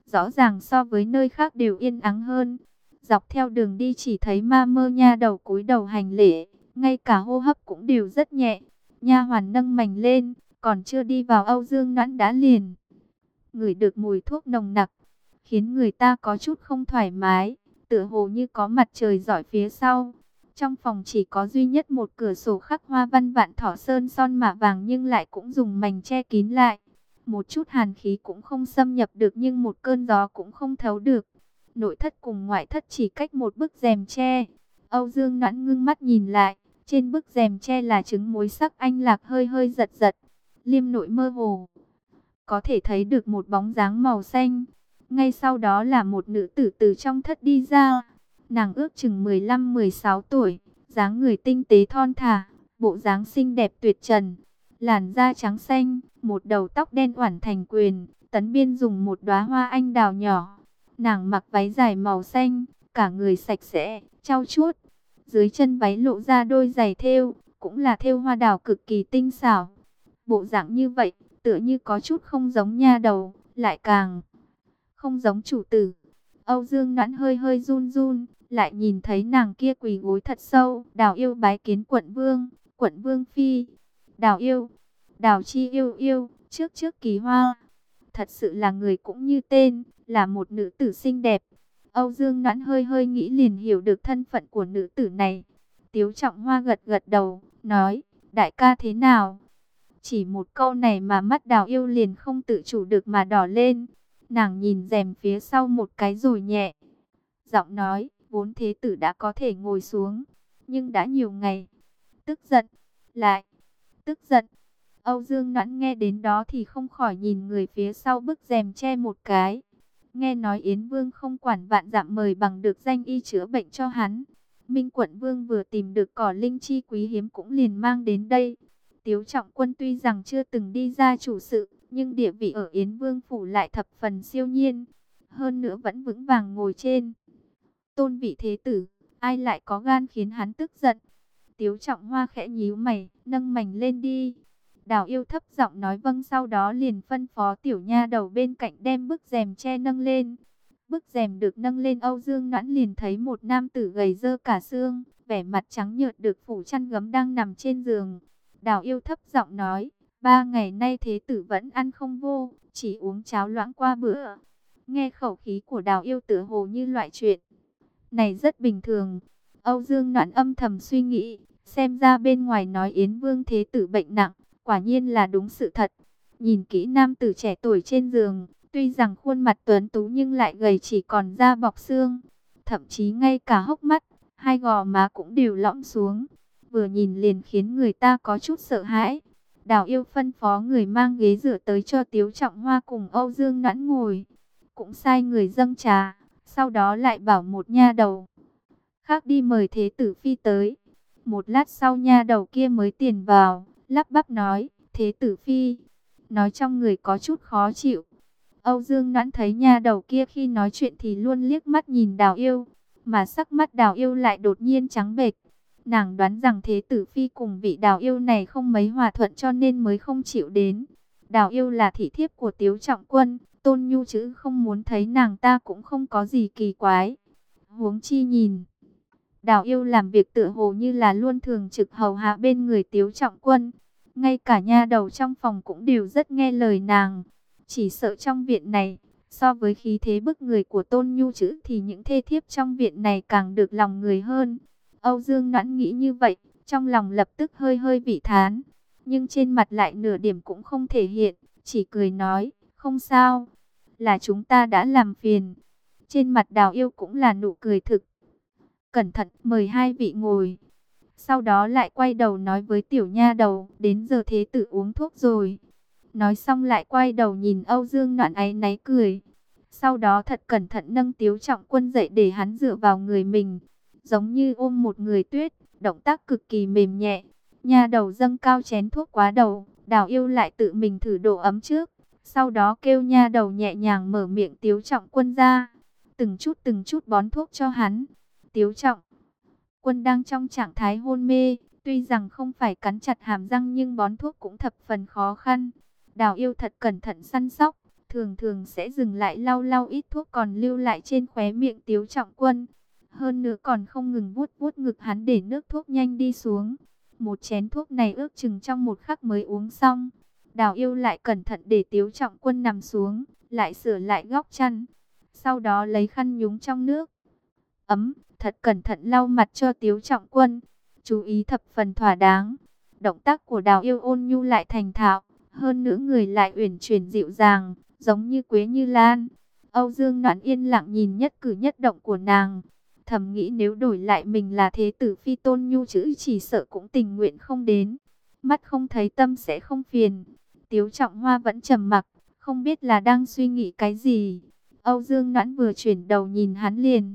rõ ràng so với nơi khác đều yên ắng hơn. Dọc theo đường đi chỉ thấy ma mơ nha đầu cúi đầu hành lễ, ngay cả hô hấp cũng đều rất nhẹ. Nha hoàn nâng mảnh lên, còn chưa đi vào Âu Dương Noãn đã liền ngửi được mùi thuốc nồng nặc, khiến người ta có chút không thoải mái, tựa hồ như có mặt trời rọi phía sau. Trong phòng chỉ có duy nhất một cửa sổ khắc hoa văn vạn thỏ sơn son mạ vàng, nhưng lại cũng dùng mảnh che kín lại. Một chút hàn khí cũng không xâm nhập được, nhưng một cơn gió cũng không thấu được. Nội thất cùng ngoại thất chỉ cách một bức rèm tre. Âu Dương Noãn ngưng mắt nhìn lại, trên bức rèm tre là trứng muối sắc anh lạc hơi hơi giật giật. Liêm nội mơ hồ có thể thấy được một bóng dáng màu xanh. Ngay sau đó là một nữ tử từ trong thất đi ra. Nàng ước chừng mười lăm mười sáu tuổi, dáng người tinh tế thon thả, bộ dáng xinh đẹp tuyệt trần, làn da trắng xanh, một đầu tóc đen oản thành quyền, tấn biên dùng một đóa hoa anh đào nhỏ. Nàng mặc váy dài màu xanh, cả người sạch sẽ, trau chuốt. Dưới chân váy lộ ra đôi giày thêu, cũng là thêu hoa đào cực kỳ tinh xảo. Bộ dạng như vậy, tựa như có chút không giống nha đầu, lại càng không giống chủ tử. Âu Dương Noãn hơi hơi run run, lại nhìn thấy nàng kia quỳ gối thật sâu. Đào yêu bái kiến quận vương, quận vương phi. Đào yêu, Đào chi yêu yêu, trước trước kỳ hoa. Thật sự là người cũng như tên, là một nữ tử xinh đẹp. Âu Dương Noãn hơi hơi nghĩ liền hiểu được thân phận của nữ tử này. Tiếu Trọng Hoa gật gật đầu, nói, đại ca thế nào? Chỉ một câu này mà mắt Đào yêu liền không tự chủ được mà đỏ lên. Nàng nhìn rèm phía sau một cái rồi nhẹ giọng nói, vốn thế tử đã có thể ngồi xuống, nhưng đã nhiều ngày. Tức giận, lại, tức giận. Âu Dương Noãn nghe đến đó thì không khỏi nhìn người phía sau bức rèm che một cái. Nghe nói Yến Vương không quản vạn dặm mời bằng được danh y chữa bệnh cho hắn. Minh Quận Vương vừa tìm được cỏ linh chi quý hiếm cũng liền mang đến đây. Tiếu Trọng Quân tuy rằng chưa từng đi ra chủ sự, nhưng địa vị ở Yến Vương phủ lại thập phần siêu nhiên. Hơn nữa vẫn vững vàng ngồi trên tôn vị thế tử, ai lại có gan khiến hắn tức giận. Tiếu Trọng Hoa khẽ nhíu mày, nâng mảnh lên đi. Đào yêu thấp giọng nói vâng, sau đó liền phân phó tiểu nha đầu bên cạnh đem bức rèm che nâng lên. Bức rèm được nâng lên, Âu Dương Noãn liền thấy một nam tử gầy rơ cả xương, vẻ mặt trắng nhợt được phủ chăn gấm đang nằm trên giường. Đào yêu thấp giọng nói, ba ngày nay thế tử vẫn ăn không vô, chỉ uống cháo loãng qua bữa. Nghe khẩu khí của Đào yêu tựa hồ như loại chuyện này rất bình thường. Âu Dương Noãn âm thầm suy nghĩ, xem ra bên ngoài nói Yến Vương thế tử bệnh nặng, quả nhiên là đúng sự thật. Nhìn kỹ nam tử trẻ tuổi trên giường, tuy rằng khuôn mặt tuấn tú nhưng lại gầy chỉ còn da bọc xương. Thậm chí ngay cả hốc mắt, hai gò má cũng đều lõm xuống. Vừa nhìn liền khiến người ta có chút sợ hãi. Đào yêu phân phó người mang ghế rửa tới cho Tiếu Trọng Hoa cùng Âu Dương Noãn ngồi. Cũng sai người dâng trà, sau đó lại bảo một nha đầu khác đi mời thế tử phi tới. Một lát sau nha đầu kia mới tiền vào, lắp bắp nói, thế tử phi. Nói trong người có chút khó chịu. Âu Dương Noãn thấy nha đầu kia khi nói chuyện thì luôn liếc mắt nhìn Đào yêu, mà sắc mắt Đào yêu lại đột nhiên trắng bệch. Nàng đoán rằng thế tử phi cùng vị Đào yêu này không mấy hòa thuận cho nên mới không chịu đến. Đào yêu là thị thiếp của Tiếu Trọng Quân, Tôn Nhu chứ không muốn thấy nàng ta cũng không có gì kỳ quái. Huống chi nhìn Đào yêu làm việc tựa hồ như là luôn thường trực hầu hạ bên người Tiếu Trọng Quân. Ngay cả nha đầu trong phòng cũng đều rất nghe lời nàng. Chỉ sợ trong viện này, so với khí thế bức người của Tôn Nhu chữ thì những thê thiếp trong viện này càng được lòng người hơn. Âu Dương Noãn nghĩ như vậy, trong lòng lập tức hơi hơi vị thán. Nhưng trên mặt lại nửa điểm cũng không thể hiện, chỉ cười nói, không sao, là chúng ta đã làm phiền. Trên mặt Đào yêu cũng là nụ cười thực cẩn thận, mời hai vị ngồi. Sau đó lại quay đầu nói với tiểu nha đầu, đến giờ thế tử uống thuốc rồi. Nói xong lại quay đầu nhìn Âu Dương Noãn áy náy cười. Sau đó thật cẩn thận nâng Tiếu Trọng Quân dậy để hắn dựa vào người mình, giống như ôm một người tuyết, động tác cực kỳ mềm nhẹ. Nha đầu dâng cao chén thuốc quá đầu, Đào yêu lại tự mình thử độ ấm trước. Sau đó kêu nha đầu nhẹ nhàng mở miệng Tiếu Trọng Quân ra, từng chút từng chút bón thuốc cho hắn. Tiếu Trọng Quân đang trong trạng thái hôn mê, tuy rằng không phải cắn chặt hàm răng nhưng bón thuốc cũng thập phần khó khăn. Đào yêu thật cẩn thận săn sóc, thường thường sẽ dừng lại lau lau ít thuốc còn lưu lại trên khóe miệng Tiếu Trọng Quân. Hơn nữa còn không ngừng vuốt vuốt ngực hắn để nước thuốc nhanh đi xuống. Một chén thuốc này ước chừng trong một khắc mới uống xong. Đào Yêu lại cẩn thận để Tiếu Trọng Quân nằm xuống, lại sửa lại góc chăn. Sau đó lấy khăn nhúng trong nước ấm, thật cẩn thận lau mặt cho Tiếu Trọng Quân. Chú ý thập phần thỏa đáng. Động tác của Đào Yêu ôn nhu lại thành thạo, hơn nữa người lại uyển chuyển dịu dàng, giống như Quế Như Lan. Âu Dương Noãn yên lặng nhìn nhất cử nhất động của nàng, thầm nghĩ nếu đổi lại mình là thế tử phi Tôn Nhu chữ chỉ sợ cũng tình nguyện không đến. Mắt không thấy tâm sẽ không phiền. Tiếu Trọng Hoa vẫn trầm mặc, không biết là đang suy nghĩ cái gì. Âu Dương Noãn vừa chuyển đầu nhìn hắn liền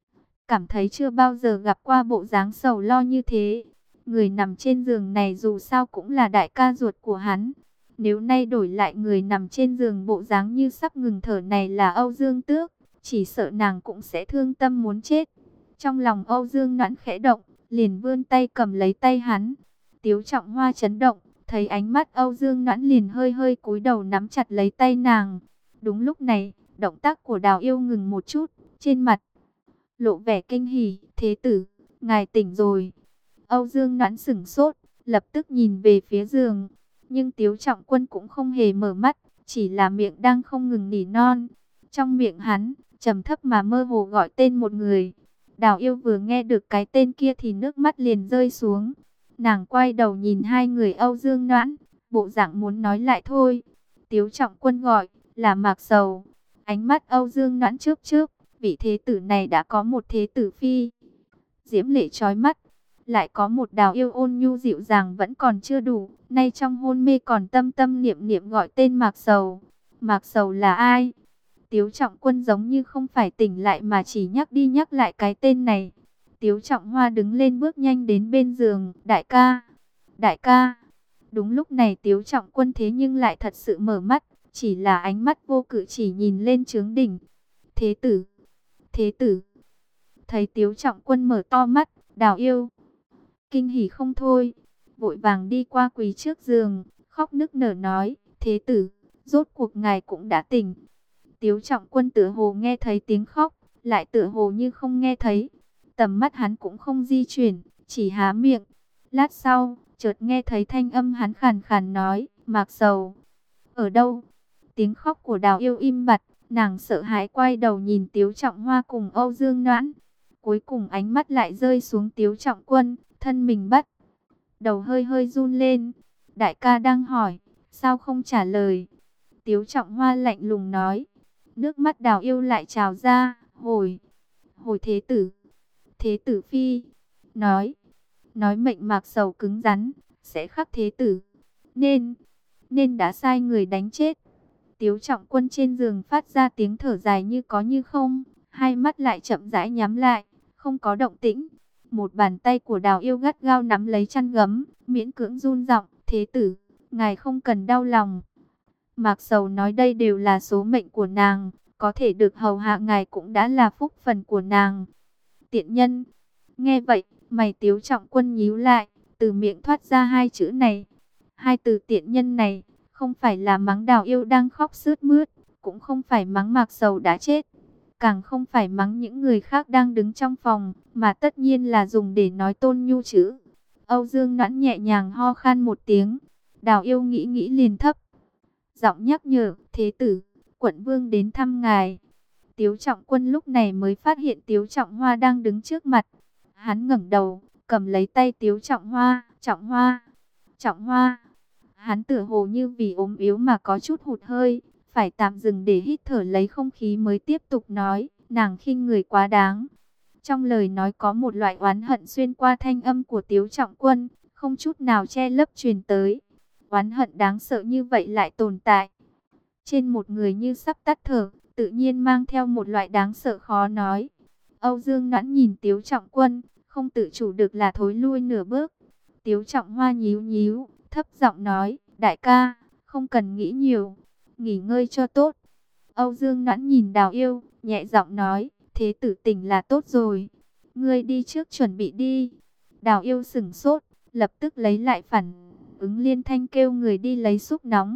cảm thấy chưa bao giờ gặp qua bộ dáng sầu lo như thế. Người nằm trên giường này dù sao cũng là đại ca ruột của hắn. Nếu nay đổi lại người nằm trên giường bộ dáng như sắp ngừng thở này là Âu Dương Tước, chỉ sợ nàng cũng sẽ thương tâm muốn chết. Trong lòng Âu Dương Noãn khẽ động, liền vươn tay cầm lấy tay hắn. Tiếu Trọng Hoa chấn động, thấy ánh mắt Âu Dương Noãn liền hơi hơi cúi đầu nắm chặt lấy tay nàng. Đúng lúc này, động tác của Đào Yêu ngừng một chút, trên mặt lộ vẻ kinh hỉ. Thế tử, ngài tỉnh rồi. Âu Dương Noãn sửng sốt, lập tức nhìn về phía giường. Nhưng Tiếu Trọng Quân cũng không hề mở mắt, chỉ là miệng đang không ngừng nỉ non. Trong miệng hắn, trầm thấp mà mơ hồ gọi tên một người. Đào Yêu vừa nghe được cái tên kia thì nước mắt liền rơi xuống. Nàng quay đầu nhìn hai người Âu Dương Noãn, bộ dạng muốn nói lại thôi. Tiếu Trọng Quân gọi, là Mạc Sầu. Ánh mắt Âu Dương Noãn chớp chớp, vị thế tử này đã có một thế tử phi diễm lệ chói mắt, lại có một Đào Yêu ôn nhu dịu dàng vẫn còn chưa đủ, nay trong hôn mê còn tâm tâm niệm niệm gọi tên Mạc Sầu. Mạc Sầu là ai? Tiếu Trọng Quân giống như không phải tỉnh lại mà chỉ nhắc đi nhắc lại cái tên này. Tiếu Trọng Hoa đứng lên bước nhanh đến bên giường. Đại ca, đại ca. Đúng lúc này Tiếu Trọng Quân thế nhưng lại thật sự mở mắt, chỉ là ánh mắt vô cử chỉ nhìn lên trướng đỉnh. Thế tử, thế tử. Thấy Tiếu Trọng Quân mở to mắt, Đào Yêu kinh hỉ không thôi, vội vàng đi qua quỳ trước giường, khóc nức nở nói, thế tử, rốt cuộc ngài cũng đã tỉnh. Tiếu Trọng Quân tựa hồ nghe thấy tiếng khóc, lại tựa hồ như không nghe thấy. Tầm mắt hắn cũng không di chuyển, chỉ há miệng. Lát sau, chợt nghe thấy thanh âm hắn khàn khàn nói, Mạc Sầu, ở đâu? Tiếng khóc của Đào Yêu im bặt, nàng sợ hãi quay đầu nhìn Tiếu Trọng Hoa cùng Âu Dương Noãn. Cuối cùng ánh mắt lại rơi xuống Tiếu Trọng Quân, thân mình bắt đầu hơi hơi run lên. Đại ca đang hỏi, sao không trả lời? Tiếu Trọng Hoa lạnh lùng nói. Nước mắt Đào Yêu lại trào ra, hồi, hồi thế tử, thế tử phi, nói, nói mệnh Mạc Sầu cứng rắn, sẽ khắc thế tử, nên, nên đã sai người đánh chết. Tiếu Trọng Quân trên giường phát ra tiếng thở dài như có như không, hai mắt lại chậm rãi nhắm lại, không có động tĩnh. Một bàn tay của Đào Yêu gắt gao nắm lấy chăn gấm, miễn cưỡng run giọng, thế tử, ngài không cần đau lòng. Mạc Sầu nói đây đều là số mệnh của nàng, có thể được hầu hạ ngài cũng đã là phúc phần của nàng. Tiện nhân. Nghe vậy, mày Tiếu Trọng Quân nhíu lại, từ miệng thoát ra hai chữ này. Hai từ tiện nhân này, không phải là mắng Đào Yêu đang khóc sướt mướt, cũng không phải mắng Mạc Sầu đã chết, càng không phải mắng những người khác đang đứng trong phòng, mà tất nhiên là dùng để nói Tôn Nhu chữ. Âu Dương Noãn nhẹ nhàng ho khan một tiếng, Đào Yêu nghĩ nghĩ liền thấp giọng nhắc nhở, thế tử, quận vương đến thăm ngài. Tiếu Trọng Quân lúc này mới phát hiện Tiếu Trọng Hoa đang đứng trước mặt. Hắn ngẩng đầu, cầm lấy tay Tiếu Trọng Hoa, Trọng Hoa, Trọng Hoa. Hắn tựa hồ như vì ốm yếu mà có chút hụt hơi, phải tạm dừng để hít thở lấy không khí mới tiếp tục nói, nàng khinh người quá đáng. Trong lời nói có một loại oán hận xuyên qua thanh âm của Tiếu Trọng Quân, không chút nào che lấp truyền tới. Oán hận đáng sợ như vậy lại tồn tại trên một người như sắp tắt thở, tự nhiên mang theo một loại đáng sợ khó nói. Âu Dương Noãn nhìn Tiếu Trọng Quân, không tự chủ được là thối lui nửa bước. Tiếu Trọng Hoa nhíu nhíu, thấp giọng nói, đại ca, không cần nghĩ nhiều, nghỉ ngơi cho tốt. Âu Dương Noãn nhìn Đào Yêu, nhẹ giọng nói, thế tử tỉnh là tốt rồi, ngươi đi trước chuẩn bị đi. Đào Yêu sửng sốt, lập tức lấy lại phản ứng liên thanh kêu người đi lấy súp nóng.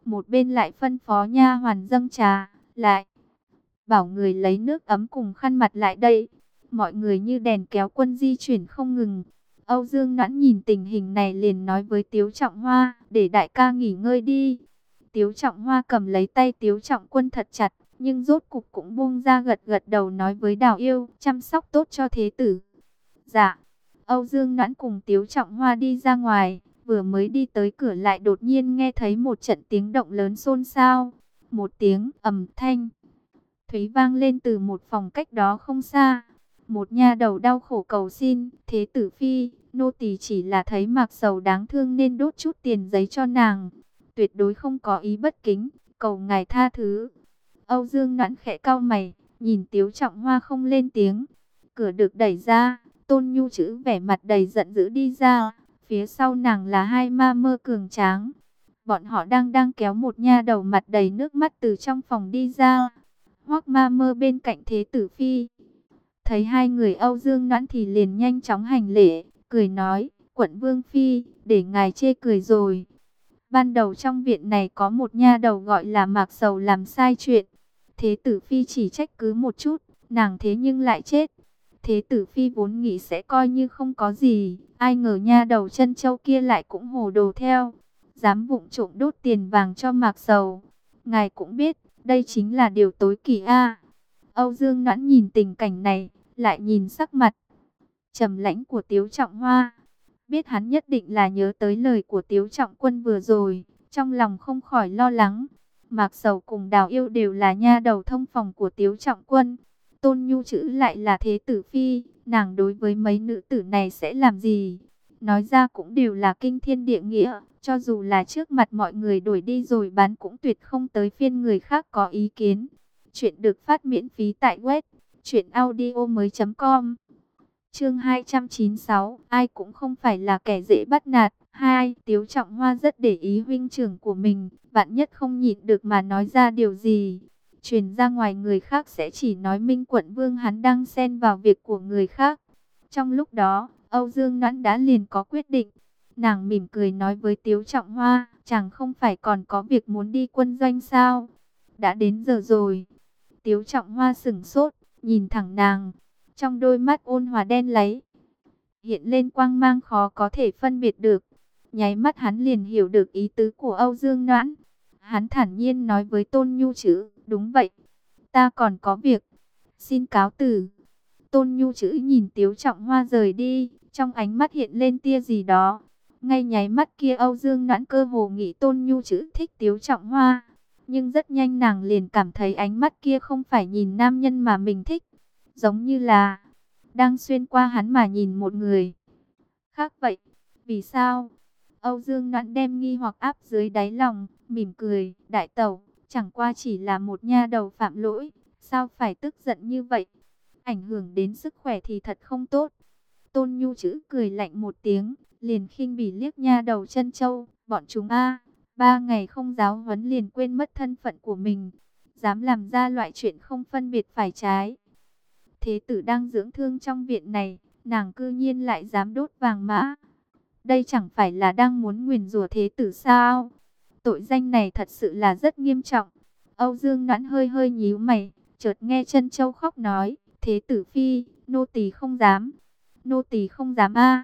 một bên lại phân phó nha hoàn dâng trà, lại bảo người lấy nước ấm cùng khăn mặt lại đây. Mọi người như đèn kéo quân di chuyển không ngừng. Âu Dương Noãn nhìn tình hình này liền nói với Tiếu Trọng Hoa, để đại ca nghỉ ngơi đi. Tiếu Trọng Hoa cầm lấy tay Tiếu Trọng Quân thật chặt, nhưng rốt cục cũng buông ra, gật gật đầu nói với Đào Yêu, chăm sóc tốt cho thế tử. Dạ. Âu Dương Noãn cùng Tiếu Trọng Hoa đi ra ngoài, vừa mới đi tới cửa lại đột nhiên nghe thấy một trận tiếng động lớn xôn xao. Một tiếng ầm thanh thúy vang lên từ một phòng cách đó không xa. Một nha đầu đau khổ cầu xin, thế tử phi, nô tỳ chỉ là thấy Mạc Sầu đáng thương nên đốt chút tiền giấy cho nàng. Tuyệt đối không có ý bất kính, cầu ngài tha thứ. Âu Dương Noãn khẽ cau mày, nhìn Tiếu Trọng Hoa không lên tiếng. Cửa được đẩy ra, Tôn Nhu Chữ vẻ mặt đầy giận dữ đi ra. Phía sau nàng là hai ma mơ cường tráng. Bọn họ đang đang kéo một nha đầu mặt đầy nước mắt từ trong phòng đi ra. Hoắc ma mơ bên cạnh thế tử phi thấy hai người Âu Dương Noãn thì liền nhanh chóng hành lễ, cười nói, quận vương phi, để ngài chê cười rồi. Ban đầu trong viện này có một nha đầu gọi là Mạc Sầu làm sai chuyện. Thế tử phi chỉ trách cứ một chút, nàng thế nhưng lại chết. Thế tử phi vốn nghĩ sẽ coi như không có gì, ai ngờ nha đầu chân châu kia lại cũng hồ đồ theo, dám vụng trộm đốt tiền vàng cho Mạc Sầu. Ngài cũng biết, đây chính là điều tối kỵ a. Âu Dương Noãn nhìn tình cảnh này, lại nhìn sắc mặt trầm lãnh của Tiếu Trọng Hoa, biết hắn nhất định là nhớ tới lời của Tiếu Trọng Quân vừa rồi, trong lòng không khỏi lo lắng. Mạc Sầu cùng Đào Yêu đều là nha đầu thông phòng của Tiếu Trọng Quân, Tôn Nhu Chữ lại là thế tử phi, nàng đối với mấy nữ tử này sẽ làm gì? Nói ra cũng đều là kinh thiên địa nghĩa, cho dù là trước mặt mọi người đuổi đi rồi bán cũng tuyệt không tới phiên người khác có ý kiến. Chuyện được phát miễn phí tại web truyện audio mới chấm com. Chương hai trăm chín mươi sáu, ai cũng không phải là kẻ dễ bắt nạt. Hai, Tiếu Trọng Hoa rất để ý huynh trưởng của mình, vạn nhất không nhịn được mà nói ra điều gì, truyền ra ngoài người khác sẽ chỉ nói Minh quận vương hắn đang xen vào việc của người khác. Trong lúc đó, Âu Dương Noãn đã liền có quyết định. Nàng mỉm cười nói với Tiếu Trọng Hoa, chẳng không phải còn có việc muốn đi quân doanh sao? Đã đến giờ rồi. Tiếu Trọng Hoa sửng sốt, nhìn thẳng nàng, trong đôi mắt ôn hòa đen láy hiện lên quang mang khó có thể phân biệt được. Nháy mắt hắn liền hiểu được ý tứ của Âu Dương Noãn. Hắn thản nhiên nói với Tôn Nhu Chữ, đúng vậy, ta còn có việc, xin cáo từ. Tôn Nhu Chữ nhìn Tiếu Trọng Hoa rời đi, trong ánh mắt hiện lên tia gì đó. Ngay nháy mắt kia Âu Dương Noãn cơ hồ nghĩ Tôn Nhu Chữ thích Tiếu Trọng Hoa. Nhưng rất nhanh nàng liền cảm thấy ánh mắt kia không phải nhìn nam nhân mà mình thích, giống như là đang xuyên qua hắn mà nhìn một người khác vậy. Vì sao? Âu Dương Noãn đem nghi hoặc áp dưới đáy lòng, mỉm cười, đại tẩu, chẳng qua chỉ là một nha đầu phạm lỗi, sao phải tức giận như vậy? Ảnh hưởng đến sức khỏe thì thật không tốt. Tôn Nhu Chữ cười lạnh một tiếng, liền khinh bỉ liếc nha đầu chân châu, bọn chúng a, ba ngày không giáo huấn liền quên mất thân phận của mình, dám làm ra loại chuyện không phân biệt phải trái. Thế tử đang dưỡng thương trong viện này, nàng cư nhiên lại dám đốt vàng mã. Đây chẳng phải là đang muốn nguyền rủa thế tử sao? Tội danh này thật sự là rất nghiêm trọng. Âu Dương Noãn hơi hơi nhíu mày, chợt nghe chân châu khóc nói, thế tử phi, nô tỳ không dám. Nô tỳ không dám a.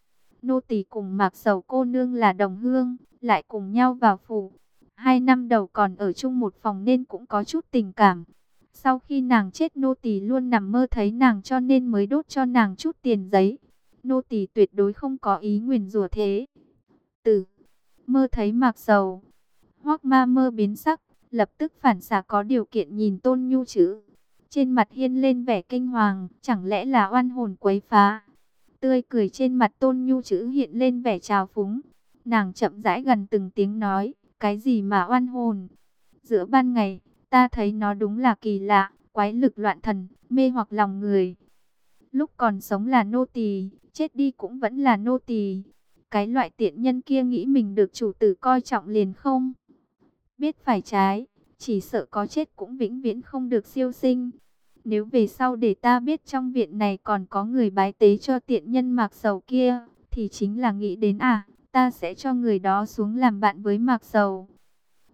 Nô tỳ cùng Mạc Sầu cô nương là đồng hương, lại cùng nhau vào phủ. Hai năm đầu còn ở chung một phòng nên cũng có chút tình cảm. Sau khi nàng chết nô tỳ luôn nằm mơ thấy nàng cho nên mới đốt cho nàng chút tiền giấy. Nô tỳ tuyệt đối không có ý nguyền rủa thế tử. Mơ thấy Mạc Sầu. Hoắc ma mơ biến sắc, lập tức phản xạ có điều kiện nhìn Tôn Nhu Chữ. Trên mặt hiên lên vẻ kinh hoàng, chẳng lẽ là oan hồn quấy phá? Tươi cười trên mặt Tôn Nhu Chữ hiện lên vẻ trào phúng. Nàng chậm rãi gần từng tiếng nói, cái gì mà oan hồn? Giữa ban ngày, ta thấy nó đúng là kỳ lạ, quái lực loạn thần, mê hoặc lòng người. Lúc còn sống là nô tỳ, chết đi cũng vẫn là nô tỳ. Cái loại tiện nhân kia nghĩ mình được chủ tử coi trọng liền không biết phải trái, chỉ sợ có chết cũng vĩnh viễn không được siêu sinh. Nếu về sau để ta biết trong viện này còn có người bái tế cho tiện nhân Mạc Sầu kia, thì chính là nghĩ đến à, ta sẽ cho người đó xuống làm bạn với Mạc Sầu.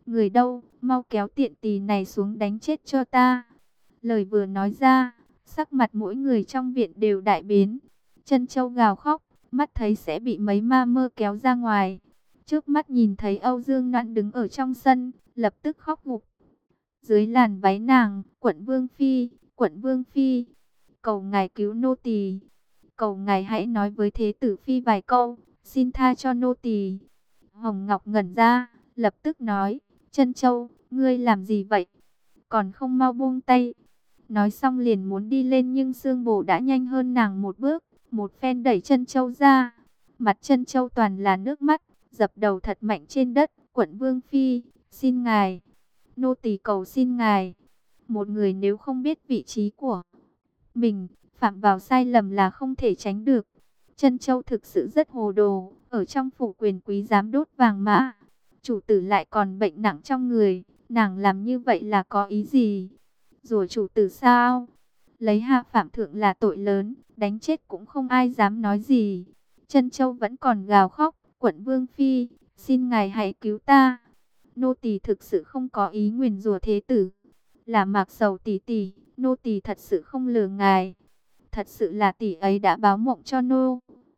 Người đâu, mau kéo tiện tỳ này xuống đánh chết cho ta. Lời vừa nói ra, sắc mặt mỗi người trong viện đều đại biến. Trân Châu gào khóc, mắt thấy sẽ bị mấy ma mơ kéo ra ngoài. Trước mắt nhìn thấy Âu Dương Noãn đứng ở trong sân, lập tức khóc gục. Dưới làn váy nàng, quận Vương Phi, quận Vương Phi, cầu ngài cứu nô tỳ, cầu ngài hãy nói với Thế tử Phi vài câu, xin tha cho nô tỳ. Hồng Ngọc ngẩn ra, lập tức nói, Trân Châu, ngươi làm gì vậy? Còn không mau buông tay. Nói xong liền muốn đi lên nhưng Sương Bổ đã nhanh hơn nàng một bước, một phen đẩy Trân Châu ra. Mặt Trân Châu toàn là nước mắt, dập đầu thật mạnh trên đất, quận Vương Phi, xin ngài, nô tỳ cầu xin ngài. Một người nếu không biết vị trí của mình, phạm vào sai lầm là không thể tránh được. Trân Châu thực sự rất hồ đồ, ở trong phủ quyền quý dám đốt vàng mã, chủ tử lại còn bệnh nặng trong người, nàng làm như vậy là có ý gì? Rồi chủ tử sao? Lấy hạ phạm thượng là tội lớn, đánh chết cũng không ai dám nói gì. Trân Châu vẫn còn gào khóc, quận Vương Phi, xin ngài hãy cứu ta. Nô tỳ thực sự không có ý nguyền rủa thế tử, là Mạc Sầu tỷ tỷ, nô tỳ thật sự không lừa ngài. Thật sự là tỷ ấy đã báo mộng cho nô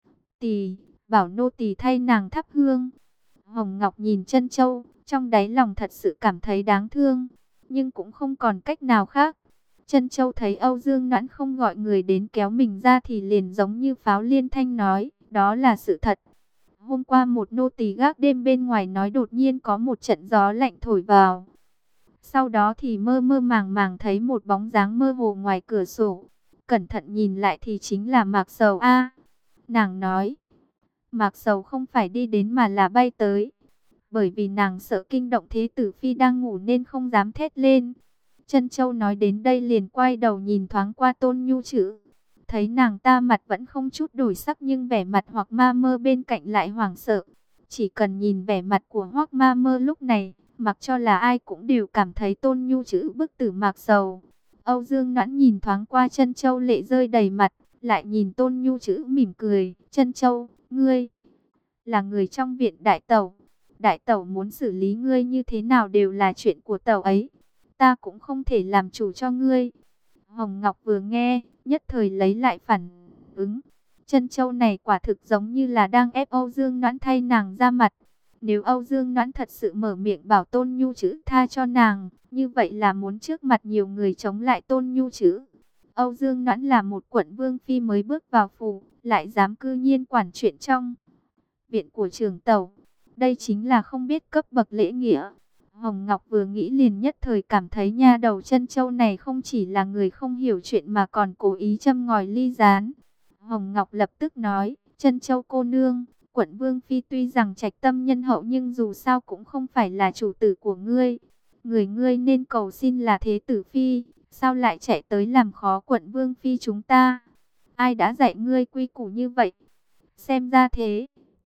tỳ, bảo nô tỳ thay nàng thắp hương. Hồng Ngọc nhìn Trân Châu, trong đáy lòng thật sự cảm thấy đáng thương, nhưng cũng không còn cách nào khác. Trân Châu thấy Âu Dương Noãn không gọi người đến kéo mình ra thì liền giống như pháo liên thanh nói, đó là sự thật. Hôm qua một nô tỳ gác đêm bên ngoài nói đột nhiên có một trận gió lạnh thổi vào. Sau đó thì mơ mơ màng màng thấy một bóng dáng mơ hồ ngoài cửa sổ. Cẩn thận nhìn lại thì chính là Mạc Sầu a. Nàng nói, Mạc Sầu không phải đi đến mà là bay tới. Bởi vì nàng sợ kinh động Thế tử Phi đang ngủ nên không dám thét lên. Trân Châu nói đến đây liền quay đầu nhìn thoáng qua Tôn Nhu Trữ. Thấy nàng ta mặt vẫn không chút đổi sắc nhưng vẻ mặt Hoắc Ma Mơ bên cạnh lại hoảng sợ. Chỉ cần nhìn vẻ mặt của Hoắc Ma Mơ lúc này, mặc cho là ai cũng đều cảm thấy Tôn Nhu Trữ bức tử Mạc Sầu. Âu Dương Noãn nhìn thoáng qua Trân Châu lệ rơi đầy mặt, lại nhìn Tôn Nhu Trữ mỉm cười. Trân Châu, ngươi là người trong viện đại tẩu. Đại tẩu muốn xử lý ngươi như thế nào đều là chuyện của tẩu ấy. Ta cũng không thể làm chủ cho ngươi. Hồng Ngọc vừa nghe, nhất thời lấy lại phản ứng. Trân Châu này quả thực giống như là đang ép Âu Dương Noãn thay nàng ra mặt. Nếu Âu Dương Noãn thật sự mở miệng bảo Tôn Nhu Trữ tha cho nàng, như vậy là muốn trước mặt nhiều người chống lại Tôn Nhu Trữ. Âu Dương Noãn là một quận vương phi mới bước vào phủ, lại dám cư nhiên quản chuyện trong viện của trưởng tẩu. Đây chính là không biết cấp bậc lễ nghĩa. Hồng Ngọc vừa nghĩ liền nhất thời cảm thấy nha đầu Trân Châu này không chỉ là người không hiểu chuyện mà còn cố ý châm ngòi ly gián. Hồng Ngọc lập tức nói, Trân Châu cô nương, quận Vương Phi tuy rằng trạch tâm nhân hậu nhưng dù sao cũng không phải là chủ tử của ngươi. Người ngươi nên cầu xin là Thế tử Phi, sao lại chạy tới làm khó quận Vương Phi chúng ta? Ai đã dạy ngươi quy củ như vậy? Xem ra thế